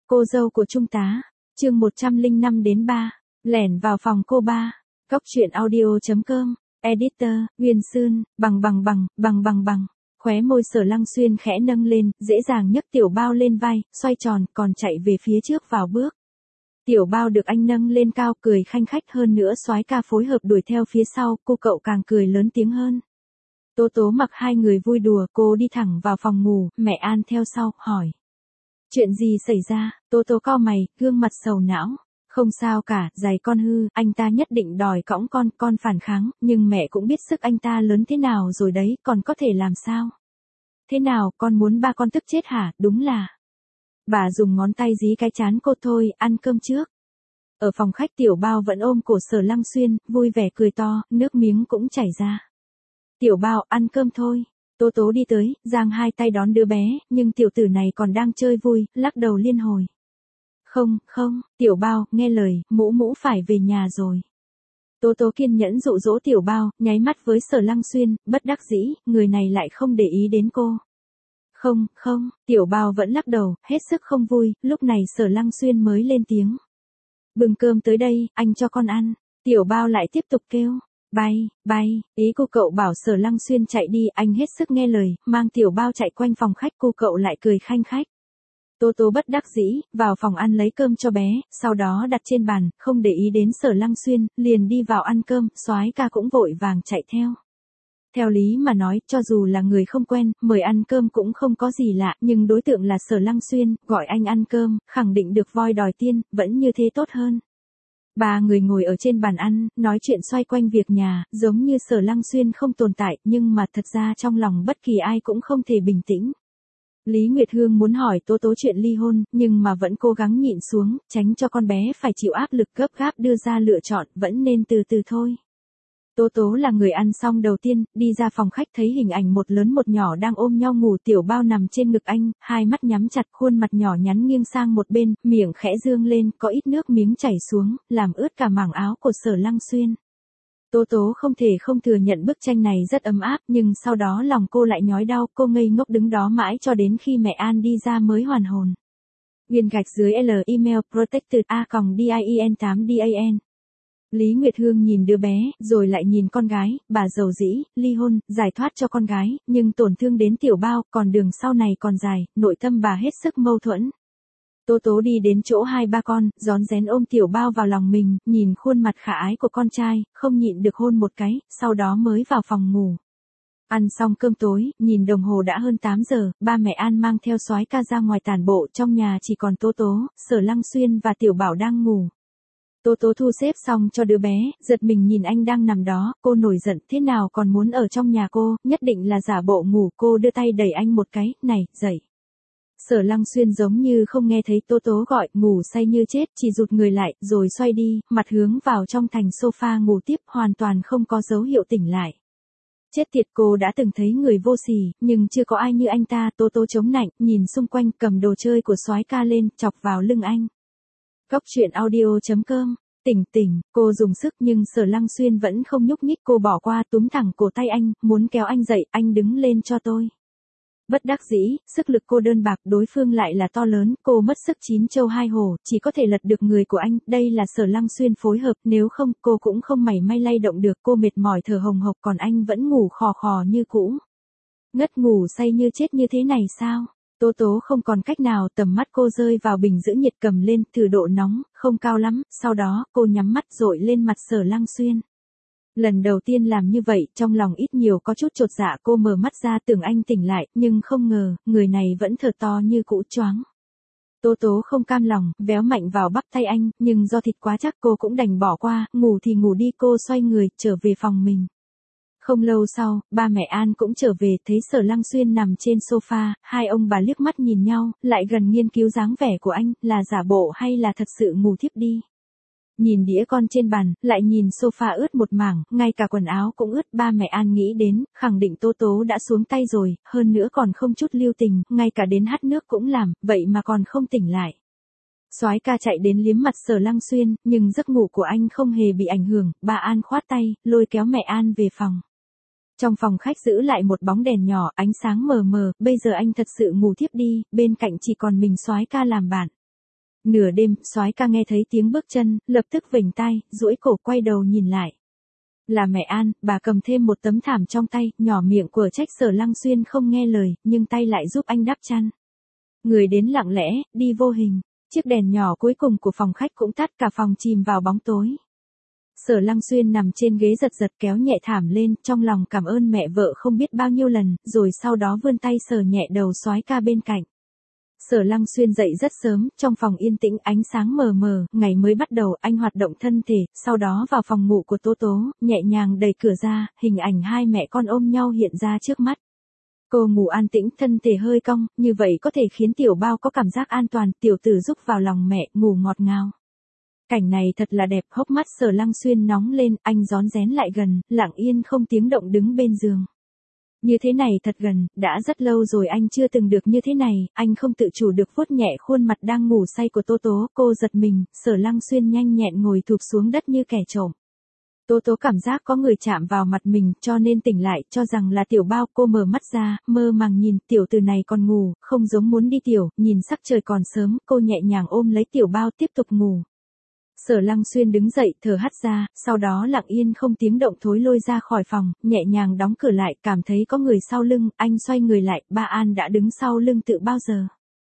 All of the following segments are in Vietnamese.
Cô dâu của Trung tá. Chương 105 đến 3. Lẻn vào phòng cô ba. Cóc truyện audio.com. Editor, Nguyên Sương, bằng. Khóe môi Sở Lăng Xuyên khẽ nâng lên, dễ dàng nhấc Tiểu Bao lên vai, xoay tròn, còn chạy về phía trước vào bước. Tiểu Bao được anh nâng lên cao, cười khanh khách, hơn nữa soái ca phối hợp đuổi theo phía sau, cô cậu càng cười lớn tiếng hơn. Tố Tố mặc hai người vui đùa, cô đi thẳng vào phòng ngủ, mẹ An theo sau, hỏi. Chuyện gì xảy ra? Tố Tố cau mày, gương mặt sầu não. Không sao cả, giày con hư, anh ta nhất định đòi cõng con phản kháng, nhưng mẹ cũng biết sức anh ta lớn thế nào rồi đấy, còn có thể làm sao? Thế nào, con muốn ba con tức chết hả? Đúng là. Bà dùng ngón tay dí cái trán cô. Thôi, ăn cơm trước. Ở phòng khách Tiểu Bao vẫn ôm cổ Sở Lăng Xuyên, vui vẻ cười to, nước miếng cũng chảy ra. Tiểu Bao, ăn cơm thôi. Tố Tố đi tới, giang hai tay đón đứa bé, nhưng tiểu tử này còn đang chơi vui, lắc đầu liên hồi. Không, Tiểu Bao, nghe lời, mũ phải về nhà rồi. Tố Tố kiên nhẫn dụ dỗ Tiểu Bao, nháy mắt với Sở Lăng Xuyên, bất đắc dĩ, người này lại không để ý đến cô. Không, Tiểu Bao vẫn lắc đầu, hết sức không vui, lúc này Sở Lăng Xuyên mới lên tiếng. Bưng cơm tới đây, anh cho con ăn. Tiểu Bao lại tiếp tục kêu. Bay, ý cô cậu bảo Sở Lăng Xuyên chạy đi, anh hết sức nghe lời, mang Tiểu Bao chạy quanh phòng khách, cô cậu lại cười khanh khách. Tố Tố bất đắc dĩ, vào phòng ăn lấy cơm cho bé, sau đó đặt trên bàn, không để ý đến Sở Lăng Xuyên, liền đi vào ăn cơm, soái ca cũng vội vàng chạy theo. Theo lý mà nói, cho dù là người không quen, mời ăn cơm cũng không có gì lạ, nhưng đối tượng là Sở Lăng Xuyên, gọi anh ăn cơm, khẳng định được voi đòi tiên, vẫn như thế tốt hơn. Ba người ngồi ở trên bàn ăn, nói chuyện xoay quanh việc nhà, giống như Sở Lăng Xuyên không tồn tại, nhưng mà thật ra trong lòng bất kỳ ai cũng không thể bình tĩnh. Lý Nguyệt Hương muốn hỏi Tố Tố chuyện ly hôn, nhưng mà vẫn cố gắng nhịn xuống, tránh cho con bé phải chịu áp lực gấp gáp đưa ra lựa chọn, vẫn nên từ từ thôi. Tố Tố là người ăn xong đầu tiên, đi ra phòng khách thấy hình ảnh một lớn một nhỏ đang ôm nhau ngủ. Tiểu Bao nằm trên ngực anh, hai mắt nhắm chặt, khuôn mặt nhỏ nhắn nghiêng sang một bên, miệng khẽ dương lên, có ít nước miếng chảy xuống, làm ướt cả mảng áo của Sở Lăng Xuyên. Tố Tố không thể không thừa nhận bức tranh này rất ấm áp, nhưng sau đó lòng cô lại nhói đau, cô ngây ngốc đứng đó mãi cho đến khi mẹ An đi ra mới hoàn hồn. Viên gạch dưới L email protected@din8dan. Lý Nguyệt Hương nhìn đứa bé, rồi lại nhìn con gái, bà giàu dĩ, ly hôn, giải thoát cho con gái, nhưng tổn thương đến Tiểu Bao, còn đường sau này còn dài, nội tâm bà hết sức mâu thuẫn. Tố Tố đi đến chỗ hai ba con, rón rén ôm Tiểu Bao vào lòng mình, nhìn khuôn mặt khả ái của con trai, không nhịn được hôn một cái, sau đó mới vào phòng ngủ. Ăn xong cơm tối, nhìn đồng hồ đã hơn 8 giờ, ba mẹ An mang theo soái ca ra ngoài tản bộ, trong nhà chỉ còn Tố Tố, Sở Lăng Xuyên và Tiểu Bảo đang ngủ. Tố Tố thu xếp xong cho đứa bé, giật mình nhìn anh đang nằm đó, cô nổi giận, thế nào còn muốn ở trong nhà cô, nhất định là giả bộ ngủ, cô đưa tay đẩy anh một cái, này, dậy. Sở Lăng Xuyên giống như không nghe thấy Tố Tố gọi, ngủ say như chết, chỉ rụt người lại, rồi xoay đi, mặt hướng vào trong thành sofa ngủ tiếp, hoàn toàn không có dấu hiệu tỉnh lại. Chết tiệt, cô đã từng thấy người vô sỉ, nhưng chưa có ai như anh ta. Tố Tố chống nạnh, nhìn xung quanh, cầm đồ chơi của soái ca lên, chọc vào lưng anh. Cóc truyện audio.com. Tỉnh, cô dùng sức nhưng Sở Lăng Xuyên vẫn không nhúc nhích, cô bỏ qua, túm thẳng cổ tay anh, muốn kéo anh dậy, anh đứng lên cho tôi. Bất đắc dĩ, sức lực cô đơn bạc, đối phương lại là to lớn, cô mất sức chín châu hai hổ, chỉ có thể lật được người của anh, đây là Sở Lăng Xuyên phối hợp, nếu không, cô cũng không mảy may lay động được, cô mệt mỏi thở hồng hộc, còn anh vẫn ngủ khò khò như cũ. Ngất ngủ say như chết như thế này sao? Tố Tố không còn cách nào, tầm mắt cô rơi vào bình giữ nhiệt, cầm lên, thử độ nóng, không cao lắm, sau đó, cô nhắm mắt dội lên mặt Sở Lăng Xuyên. Lần đầu tiên làm như vậy, trong lòng ít nhiều có chút chột dạ, cô mở mắt ra tưởng anh tỉnh lại, nhưng không ngờ, người này vẫn thở to như cũ, choáng. Tố Tố không cam lòng, véo mạnh vào bắp tay anh, nhưng do thịt quá chắc cô cũng đành bỏ qua, ngủ thì ngủ đi, cô xoay người, trở về phòng mình. Không lâu sau, ba mẹ An cũng trở về, thấy Sở Lăng Xuyên nằm trên sofa, hai ông bà liếc mắt nhìn nhau, lại gần nghiên cứu dáng vẻ của anh, là giả bộ hay là thật sự ngủ thiếp đi. Nhìn đĩa con trên bàn, lại nhìn sofa ướt một mảng, ngay cả quần áo cũng ướt, ba mẹ An nghĩ đến, khẳng định Tố Tố đã xuống tay rồi, hơn nữa còn không chút lưu tình, ngay cả đến hắt nước cũng làm, vậy mà còn không tỉnh lại. Soái ca chạy đến liếm mặt Sở Lăng Xuyên, nhưng giấc ngủ của anh không hề bị ảnh hưởng, bà An khoát tay, lôi kéo mẹ An về phòng. Trong phòng khách giữ lại một bóng đèn nhỏ, ánh sáng mờ mờ, bây giờ anh thật sự ngủ thiếp đi, bên cạnh chỉ còn mình soái ca làm bạn. Nửa đêm, soái ca nghe thấy tiếng bước chân, lập tức vểnh tai, duỗi cổ quay đầu nhìn lại. Là mẹ An, bà cầm thêm một tấm thảm trong tay, nhỏ miệng của trách Sở Lăng Xuyên không nghe lời, nhưng tay lại giúp anh đắp chăn. Người đến lặng lẽ, đi vô hình. Chiếc đèn nhỏ cuối cùng của phòng khách cũng tắt, cả phòng chìm vào bóng tối. Sở Lăng Xuyên nằm trên ghế giật giật kéo nhẹ thảm lên, trong lòng cảm ơn mẹ vợ không biết bao nhiêu lần, rồi sau đó vươn tay sờ nhẹ đầu soái ca bên cạnh. Sở Lăng Xuyên dậy rất sớm, trong phòng yên tĩnh ánh sáng mờ mờ, ngày mới bắt đầu anh hoạt động thân thể, sau đó vào phòng ngủ của Tố Tố, nhẹ nhàng đẩy cửa ra, hình ảnh hai mẹ con ôm nhau hiện ra trước mắt. Cô ngủ an tĩnh, thân thể hơi cong, như vậy có thể khiến tiểu bao có cảm giác an toàn, tiểu tử rúc vào lòng mẹ, ngủ ngọt ngào. Cảnh này thật là đẹp, hốc mắt Sở Lăng Xuyên nóng lên, anh rón rén lại gần, lặng yên không tiếng động đứng bên giường. Như thế này thật gần, đã rất lâu rồi anh chưa từng được như thế này, anh không tự chủ được vuốt nhẹ khuôn mặt đang ngủ say của Tố Tố, cô giật mình, Sở Lăng Xuyên nhanh nhẹn ngồi thụp xuống đất như kẻ trộm. Tố Tố cảm giác có người chạm vào mặt mình, cho nên tỉnh lại, cho rằng là tiểu bao, cô mở mắt ra, mơ màng nhìn, tiểu tử này còn ngủ, không giống muốn đi tiểu, nhìn sắc trời còn sớm, cô nhẹ nhàng ôm lấy tiểu bao tiếp tục ngủ. Sở Lăng Xuyên đứng dậy, thở hắt ra, sau đó lặng yên không tiếng động thối lôi ra khỏi phòng, nhẹ nhàng đóng cửa lại, cảm thấy có người sau lưng, anh xoay người lại, ba An đã đứng sau lưng tự bao giờ.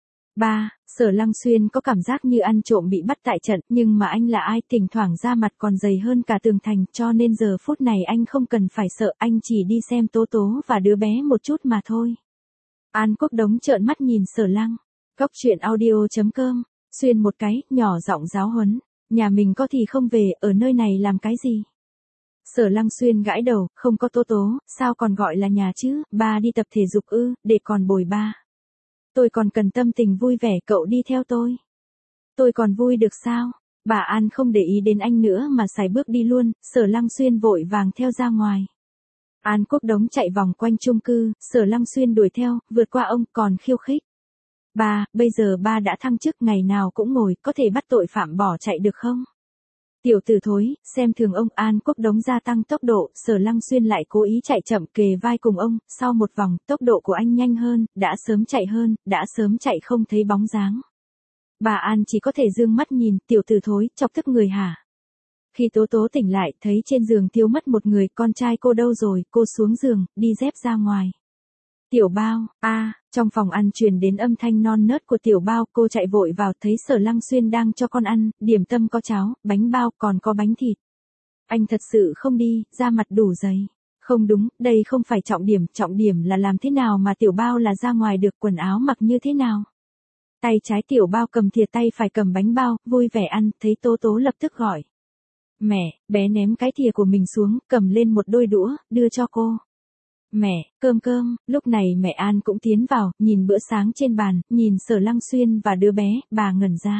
Ba, Sở Lăng Xuyên có cảm giác như ăn trộm bị bắt tại trận, nhưng mà anh là ai, thỉnh thoảng da mặt còn dày hơn cả tường thành, cho nên giờ phút này anh không cần phải sợ, anh chỉ đi xem Tố Tố và đứa bé một chút mà thôi. An Quốc Đống trợn mắt nhìn Sở Lăng. Cóc truyện audio.com, Xuyên một cái, nhỏ giọng giáo huấn. Nhà mình có thì không về, ở nơi này làm cái gì? Sở Lăng Xuyên gãi đầu, không có Tố Tố, sao còn gọi là nhà chứ, ba đi tập thể dục ư, để còn bồi ba. Tôi còn cần tâm tình vui vẻ, cậu đi theo tôi. Tôi còn vui được sao? Bà An không để ý đến anh nữa mà sải bước đi luôn, Sở Lăng Xuyên vội vàng theo ra ngoài. An Quốc Đống chạy vòng quanh chung cư, Sở Lăng Xuyên đuổi theo, vượt qua ông, còn khiêu khích. Ba, bây giờ ba đã thăng chức, ngày nào cũng ngồi, có thể bắt tội phạm bỏ chạy được không? Tiểu tử thối, xem thường ông. An Quốc Đống gia tăng tốc độ, Sở Lăng Xuyên lại cố ý chạy chậm kề vai cùng ông, sau một vòng, tốc độ của anh nhanh hơn, đã sớm chạy không thấy bóng dáng. Bà An chỉ có thể dương mắt nhìn, tiểu tử thối, chọc tức người hả? Khi Tố Tố tỉnh lại, thấy trên giường thiếu mất một người, con trai cô đâu rồi, cô xuống giường, đi dép ra ngoài. Tiểu bao, trong phòng ăn truyền đến âm thanh non nớt của tiểu bao, cô chạy vội vào, thấy Sở Lăng Xuyên đang cho con ăn, điểm tâm có cháo, bánh bao, còn có bánh thịt. Anh thật sự không đi, da mặt đủ dày. Không đúng, đây không phải trọng điểm là làm thế nào mà tiểu bao là ra ngoài được, quần áo mặc như thế nào. Tay trái tiểu bao cầm thìa, tay phải cầm bánh bao, vui vẻ ăn, thấy Tố Tố lập tức gọi. Mẹ, bé ném cái thìa của mình xuống, cầm lên một đôi đũa, đưa cho cô. Mẹ, cơm, lúc này mẹ An cũng tiến vào, nhìn bữa sáng trên bàn, nhìn Sở Lăng Xuyên và đứa bé, bà ngẩn ra.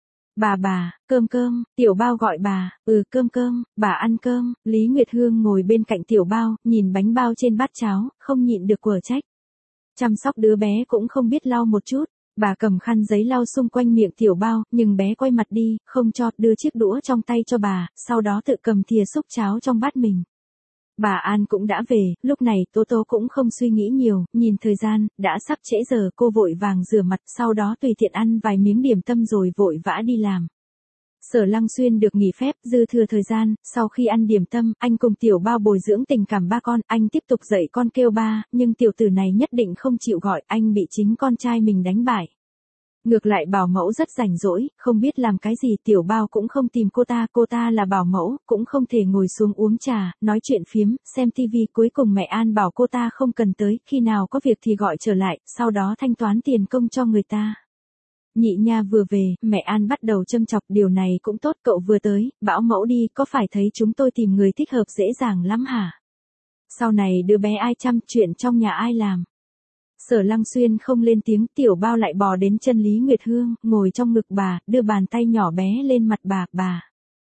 Bà, cơm, tiểu bao gọi bà, cơm, bà ăn cơm, Lý Nguyệt Hương ngồi bên cạnh tiểu bao, nhìn bánh bao trên bát cháo, không nhịn được quở trách. Chăm sóc đứa bé cũng không biết lau một chút, bà cầm khăn giấy lau xung quanh miệng tiểu bao, nhưng bé quay mặt đi, không cho, đưa chiếc đũa trong tay cho bà, sau đó tự cầm thìa xúc cháo trong bát mình. Bà An cũng đã về, lúc này Tố Tố cũng không suy nghĩ nhiều, nhìn thời gian, đã sắp trễ giờ, cô vội vàng rửa mặt, sau đó tùy tiện ăn vài miếng điểm tâm rồi vội vã đi làm. Sở Lăng Xuyên được nghỉ phép, dư thừa thời gian, sau khi ăn điểm tâm, anh cùng tiểu bao bồi dưỡng tình cảm ba con, anh tiếp tục dạy con kêu ba, nhưng tiểu tử này nhất định không chịu gọi, anh bị chính con trai mình đánh bại. Ngược lại bảo mẫu rất rảnh rỗi, không biết làm cái gì, tiểu bao cũng không tìm cô ta là bảo mẫu, cũng không thể ngồi xuống uống trà, nói chuyện phiếm, xem tivi, cuối cùng mẹ An bảo cô ta không cần tới, khi nào có việc thì gọi trở lại, sau đó thanh toán tiền công cho người ta. Nhị nha vừa về, mẹ An bắt đầu châm chọc, điều này cũng tốt, cậu vừa tới, bảo mẫu đi, có phải thấy chúng tôi tìm người thích hợp dễ dàng lắm hả? Sau này đứa bé ai chăm, chuyện trong nhà ai làm? Sở Lăng Xuyên không lên tiếng, tiểu bao lại bò đến chân Lý Nguyệt Hương, ngồi trong ngực bà, đưa bàn tay nhỏ bé lên mặt bà.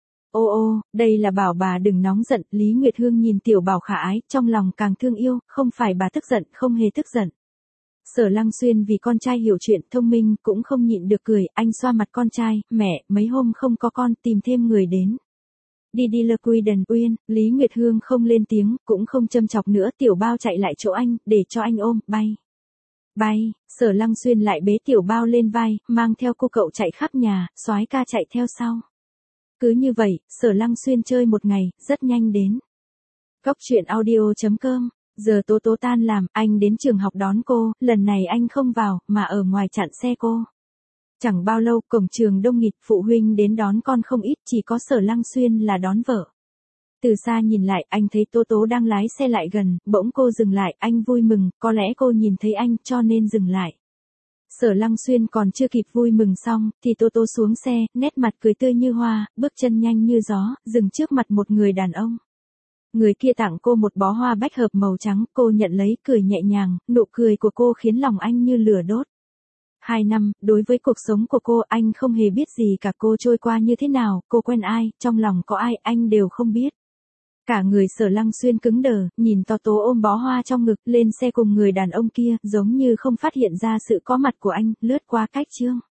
Ô, đây là bảo bà đừng nóng giận, Lý Nguyệt Hương nhìn tiểu bảo khả ái, trong lòng càng thương yêu, không phải bà tức giận, không hề tức giận. Sở Lăng Xuyên vì con trai hiểu chuyện, thông minh, cũng không nhịn được cười, anh xoa mặt con trai, mẹ, mấy hôm không có con, tìm thêm người đến. Đi Le Quy Đần Uyên, Lý Nguyệt Hương không lên tiếng, cũng không châm chọc nữa, tiểu bao chạy lại chỗ anh, để cho anh ôm, bay. Bay, Sở Lăng Xuyên lại bế tiểu bao lên vai, mang theo cô cậu chạy khắp nhà, soái ca chạy theo sau. Cứ như vậy, Sở Lăng Xuyên chơi một ngày, rất nhanh đến. Cóc truyện audio.com. Giờ Tố Tố tan làm, anh đến trường học đón cô, lần này anh không vào, mà ở ngoài chặn xe cô. Chẳng bao lâu, cổng trường đông nghịt, phụ huynh đến đón con không ít, chỉ có Sở Lăng Xuyên là đón vợ. Từ xa nhìn lại, anh thấy Tố Tố đang lái xe lại gần, bỗng cô dừng lại, anh vui mừng, có lẽ cô nhìn thấy anh, cho nên dừng lại. Sở Lăng Xuyên còn chưa kịp vui mừng xong, thì Tố Tố xuống xe, nét mặt cười tươi như hoa, bước chân nhanh như gió, dừng trước mặt một người đàn ông. Người kia tặng cô một bó hoa bách hợp màu trắng, cô nhận lấy, cười nhẹ nhàng, nụ cười của cô khiến lòng anh như lửa đốt. 2 năm, đối với cuộc sống của cô, anh không hề biết gì cả, cô trôi qua như thế nào, cô quen ai, trong lòng có ai, anh đều không biết. Cả người Sở Lăng Xuyên cứng đờ, nhìn Tố Tố ôm bó hoa trong ngực, lên xe cùng người đàn ông kia, giống như không phát hiện ra sự có mặt của anh, lướt qua cách chương.